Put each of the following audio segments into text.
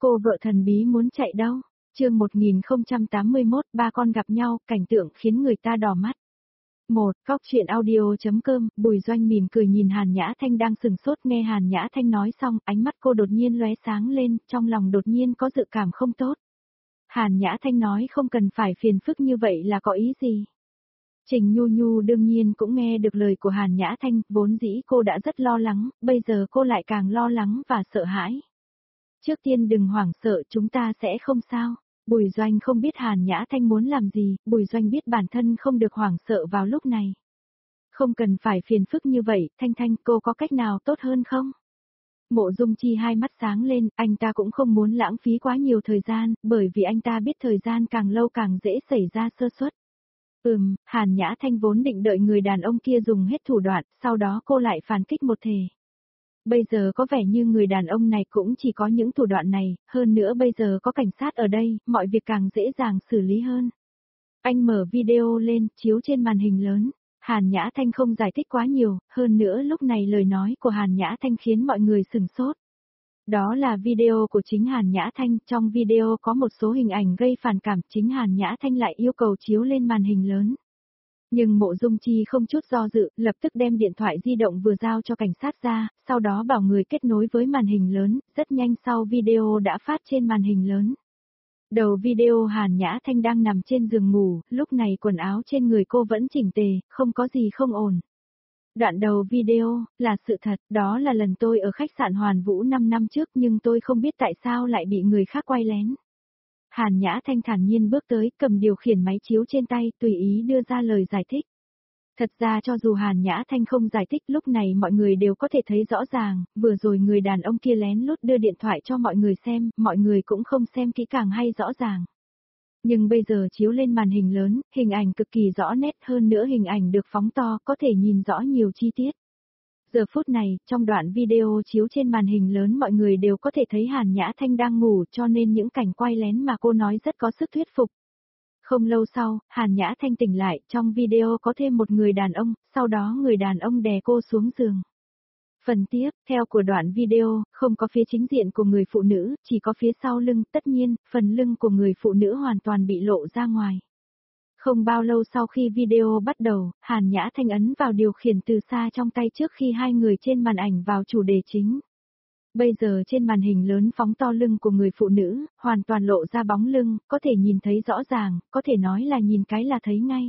Cô vợ thần bí muốn chạy đâu? Chương 1081, ba con gặp nhau, cảnh tượng khiến người ta đỏ mắt. Góc truyện audio.com, Bùi Doanh mỉm cười nhìn Hàn Nhã Thanh đang sừng sốt nghe Hàn Nhã Thanh nói xong, ánh mắt cô đột nhiên lóe sáng lên, trong lòng đột nhiên có dự cảm không tốt. Hàn Nhã Thanh nói không cần phải phiền phức như vậy là có ý gì? Trình Nhu Nhu đương nhiên cũng nghe được lời của Hàn Nhã Thanh, vốn dĩ cô đã rất lo lắng, bây giờ cô lại càng lo lắng và sợ hãi. Trước tiên đừng hoảng sợ, chúng ta sẽ không sao. Bùi Doanh không biết Hàn Nhã Thanh muốn làm gì, Bùi Doanh biết bản thân không được hoảng sợ vào lúc này. Không cần phải phiền phức như vậy, Thanh Thanh, cô có cách nào tốt hơn không? Mộ Dung Chi hai mắt sáng lên, anh ta cũng không muốn lãng phí quá nhiều thời gian, bởi vì anh ta biết thời gian càng lâu càng dễ xảy ra sơ suất. Hàn Nhã Thanh vốn định đợi người đàn ông kia dùng hết thủ đoạn, sau đó cô lại phản kích một thể. Bây giờ có vẻ như người đàn ông này cũng chỉ có những thủ đoạn này, hơn nữa bây giờ có cảnh sát ở đây, mọi việc càng dễ dàng xử lý hơn. Anh mở video lên, chiếu trên màn hình lớn. Hàn Nhã Thanh không giải thích quá nhiều, hơn nữa lúc này lời nói của Hàn Nhã Thanh khiến mọi người sửng sốt. Đó là video của chính Hàn Nhã Thanh, trong video có một số hình ảnh gây phản cảm, chính Hàn Nhã Thanh lại yêu cầu chiếu lên màn hình lớn. Nhưng Mộ Dung Chi không chút do dự, lập tức đem điện thoại di động vừa giao cho cảnh sát ra, sau đó bảo người kết nối với màn hình lớn, rất nhanh sau video đã phát trên màn hình lớn. Đầu video Hàn Nhã Thanh đang nằm trên giường ngủ, lúc này quần áo trên người cô vẫn chỉnh tề, không có gì không ổn. Đoạn đầu video, là sự thật, đó là lần tôi ở khách sạn Hoàn Vũ 5 năm trước nhưng tôi không biết tại sao lại bị người khác quay lén. Hàn Nhã Thanh thản nhiên bước tới, cầm điều khiển máy chiếu trên tay, tùy ý đưa ra lời giải thích. Thật ra cho dù Hàn Nhã Thanh không giải thích lúc này mọi người đều có thể thấy rõ ràng, vừa rồi người đàn ông kia lén lút đưa điện thoại cho mọi người xem, mọi người cũng không xem kỹ càng hay rõ ràng. Nhưng bây giờ chiếu lên màn hình lớn, hình ảnh cực kỳ rõ nét hơn nữa hình ảnh được phóng to có thể nhìn rõ nhiều chi tiết. Giờ phút này, trong đoạn video chiếu trên màn hình lớn mọi người đều có thể thấy Hàn Nhã Thanh đang ngủ cho nên những cảnh quay lén mà cô nói rất có sức thuyết phục. Không lâu sau, Hàn Nhã Thanh tỉnh lại, trong video có thêm một người đàn ông, sau đó người đàn ông đè cô xuống giường. Phần tiếp, theo của đoạn video, không có phía chính diện của người phụ nữ, chỉ có phía sau lưng, tất nhiên, phần lưng của người phụ nữ hoàn toàn bị lộ ra ngoài. Không bao lâu sau khi video bắt đầu, Hàn Nhã Thanh ấn vào điều khiển từ xa trong tay trước khi hai người trên màn ảnh vào chủ đề chính. Bây giờ trên màn hình lớn phóng to lưng của người phụ nữ, hoàn toàn lộ ra bóng lưng, có thể nhìn thấy rõ ràng, có thể nói là nhìn cái là thấy ngay.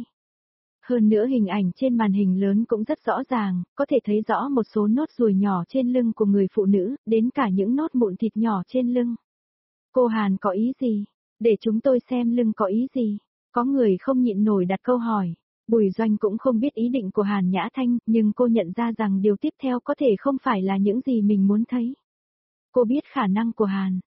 Hơn nữa hình ảnh trên màn hình lớn cũng rất rõ ràng, có thể thấy rõ một số nốt ruồi nhỏ trên lưng của người phụ nữ, đến cả những nốt mụn thịt nhỏ trên lưng. Cô Hàn có ý gì? Để chúng tôi xem lưng có ý gì? Có người không nhịn nổi đặt câu hỏi. Bùi Doanh cũng không biết ý định của Hàn Nhã Thanh, nhưng cô nhận ra rằng điều tiếp theo có thể không phải là những gì mình muốn thấy. Cô biết khả năng của Hàn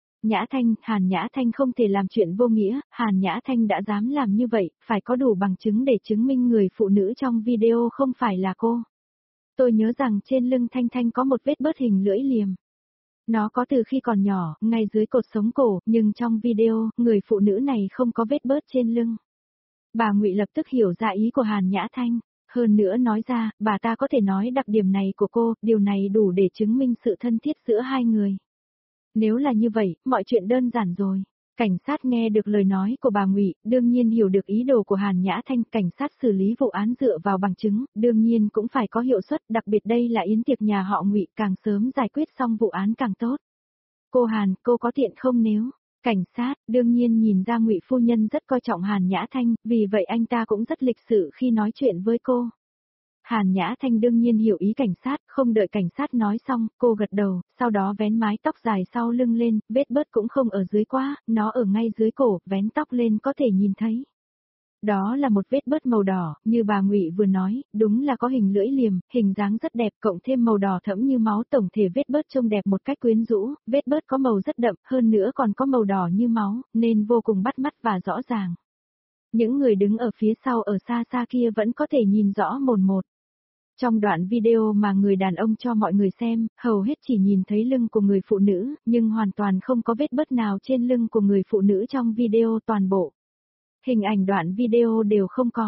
Nhã Thanh không thể làm chuyện vô nghĩa, Hàn Nhã Thanh đã dám làm như vậy, phải có đủ bằng chứng để chứng minh người phụ nữ trong video không phải là cô. Tôi nhớ rằng trên lưng Thanh Thanh có một vết bớt hình lưỡi liềm. Nó có từ khi còn nhỏ, ngay dưới cột sống cổ, nhưng trong video, người phụ nữ này không có vết bớt trên lưng. Bà Ngụy lập tức hiểu ra ý của Hàn Nhã Thanh, hơn nữa nói ra, bà ta có thể nói đặc điểm này của cô, điều này đủ để chứng minh sự thân thiết giữa hai người. Nếu là như vậy, mọi chuyện đơn giản rồi. Cảnh sát nghe được lời nói của bà Ngụy, đương nhiên hiểu được ý đồ của Hàn Nhã Thanh, cảnh sát xử lý vụ án dựa vào bằng chứng, đương nhiên cũng phải có hiệu suất, đặc biệt đây là yến tiệc nhà họ Ngụy, càng sớm giải quyết xong vụ án càng tốt. Cô Hàn, cô có tiện không nếu? Cảnh sát, đương nhiên nhìn ra Ngụy phu nhân rất coi trọng Hàn Nhã Thanh, vì vậy anh ta cũng rất lịch sự khi nói chuyện với cô. Hàn Nhã Thanh đương nhiên hiểu ý cảnh sát, không đợi cảnh sát nói xong, cô gật đầu, sau đó vén mái tóc dài sau lưng lên, vết bớt cũng không ở dưới quá, nó ở ngay dưới cổ, vén tóc lên có thể nhìn thấy. Đó là một vết bớt màu đỏ, như bà Ngụy vừa nói, đúng là có hình lưỡi liềm, hình dáng rất đẹp, cộng thêm màu đỏ thẫm như máu, tổng thể vết bớt trông đẹp một cách quyến rũ, vết bớt có màu rất đậm, hơn nữa còn có màu đỏ như máu, nên vô cùng bắt mắt và rõ ràng. Những người đứng ở phía sau ở xa xa kia vẫn có thể nhìn rõ mồn một. Trong đoạn video mà người đàn ông cho mọi người xem, hầu hết chỉ nhìn thấy lưng của người phụ nữ, nhưng hoàn toàn không có vết bớt nào trên lưng của người phụ nữ trong video toàn bộ. Hình ảnh đoạn video đều không có.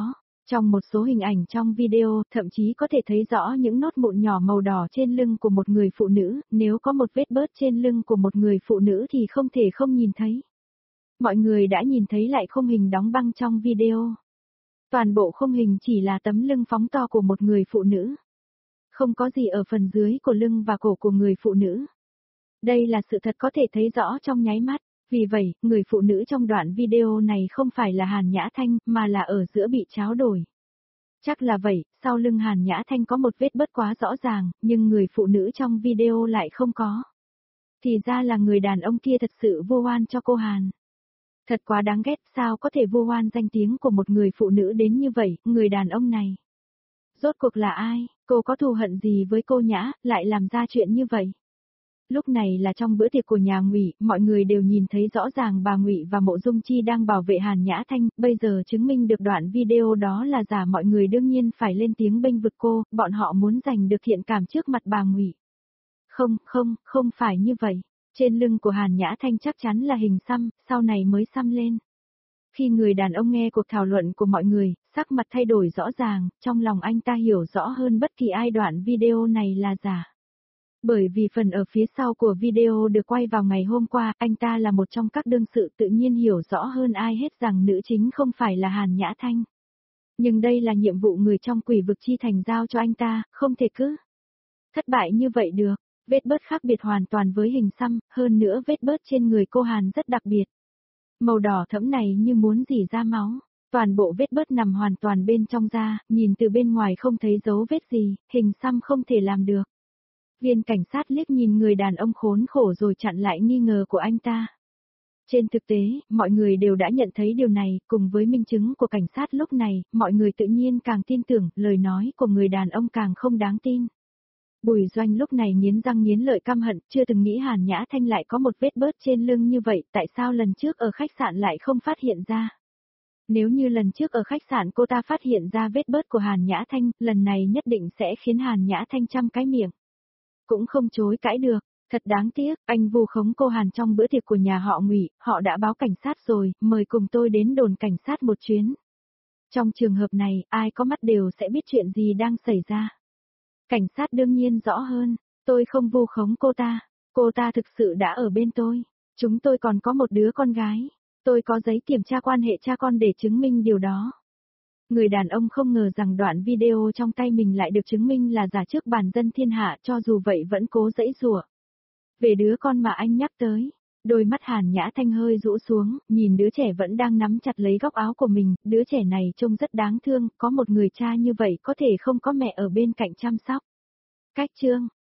Trong một số hình ảnh trong video, thậm chí có thể thấy rõ những nốt mụn nhỏ màu đỏ trên lưng của một người phụ nữ, nếu có một vết bớt trên lưng của một người phụ nữ thì không thể không nhìn thấy. Mọi người đã nhìn thấy lại khung hình đóng băng trong video. Toàn bộ khung hình chỉ là tấm lưng phóng to của một người phụ nữ. Không có gì ở phần dưới của lưng và cổ của người phụ nữ. Đây là sự thật có thể thấy rõ trong nháy mắt. Vì vậy, người phụ nữ trong đoạn video này không phải là Hàn Nhã Thanh, mà là ở giữa bị tráo đổi. Chắc là vậy, sau lưng Hàn Nhã Thanh có một vết bớt quá rõ ràng, nhưng người phụ nữ trong video lại không có. Thì ra là người đàn ông kia thật sự vu oan cho cô Hàn. Thật quá đáng ghét, sao có thể vu oan danh tiếng của một người phụ nữ đến như vậy, người đàn ông này. Rốt cuộc là ai, cô có thù hận gì với cô Nhã, lại làm ra chuyện như vậy? Lúc này là trong bữa tiệc của nhà Ngụy, mọi người đều nhìn thấy rõ ràng bà Ngụy và Mộ Dung Chi đang bảo vệ Hàn Nhã Thanh, bây giờ chứng minh được đoạn video đó là giả, mọi người đương nhiên phải lên tiếng bênh vực cô, bọn họ muốn giành được thiện cảm trước mặt bà Ngụy. Không phải như vậy. Trên lưng của Hàn Nhã Thanh chắc chắn là hình xăm, sau này mới xăm lên. Khi người đàn ông nghe cuộc thảo luận của mọi người, sắc mặt thay đổi rõ ràng, trong lòng anh ta hiểu rõ hơn bất kỳ ai đoạn video này là giả. Bởi vì phần ở phía sau của video được quay vào ngày hôm qua, anh ta là một trong các đương sự tự nhiên hiểu rõ hơn ai hết rằng nữ chính không phải là Hàn Nhã Thanh. Nhưng đây là nhiệm vụ người trong Quỷ Vực Chi Thành giao cho anh ta, không thể cứ thất bại như vậy được. Vết bớt khác biệt hoàn toàn với hình xăm, hơn nữa vết bớt trên người cô Hàn rất đặc biệt. Màu đỏ thẫm này như muốn rỉ ra máu. Toàn bộ vết bớt nằm hoàn toàn bên trong da, nhìn từ bên ngoài không thấy dấu vết gì, hình xăm không thể làm được. Viên cảnh sát liếc nhìn người đàn ông khốn khổ rồi chặn lại nghi ngờ của anh ta. Trên thực tế, mọi người đều đã nhận thấy điều này, cùng với minh chứng của cảnh sát lúc này, mọi người tự nhiên càng tin tưởng, lời nói của người đàn ông càng không đáng tin. Bùi Doanh lúc này nghiến răng nghiến lợi căm hận, chưa từng nghĩ Hàn Nhã Thanh lại có một vết bớt trên lưng như vậy, tại sao lần trước ở khách sạn lại không phát hiện ra? Nếu như lần trước ở khách sạn cô ta phát hiện ra vết bớt của Hàn Nhã Thanh, lần này nhất định sẽ khiến Hàn Nhã Thanh trăm cái miệng. Cũng không chối cãi được, thật đáng tiếc, anh vu khống cô Hàn trong bữa tiệc của nhà họ Ngụy, họ đã báo cảnh sát rồi, mời cùng tôi đến đồn cảnh sát một chuyến. Trong trường hợp này, ai có mắt đều sẽ biết chuyện gì đang xảy ra. Cảnh sát đương nhiên rõ hơn, tôi không vu khống cô ta thực sự đã ở bên tôi, chúng tôi còn có một đứa con gái, tôi có giấy kiểm tra quan hệ cha con để chứng minh điều đó. Người đàn ông không ngờ rằng đoạn video trong tay mình lại được chứng minh là giả trước bàn dân thiên hạ, cho dù vậy vẫn cố giãy giụa. Về đứa con mà anh nhắc tới, đôi mắt Hàn Nhã Thanh hơi rũ xuống, nhìn đứa trẻ vẫn đang nắm chặt lấy góc áo của mình, đứa trẻ này trông rất đáng thương, có một người cha như vậy có thể không có mẹ ở bên cạnh chăm sóc. Cách chương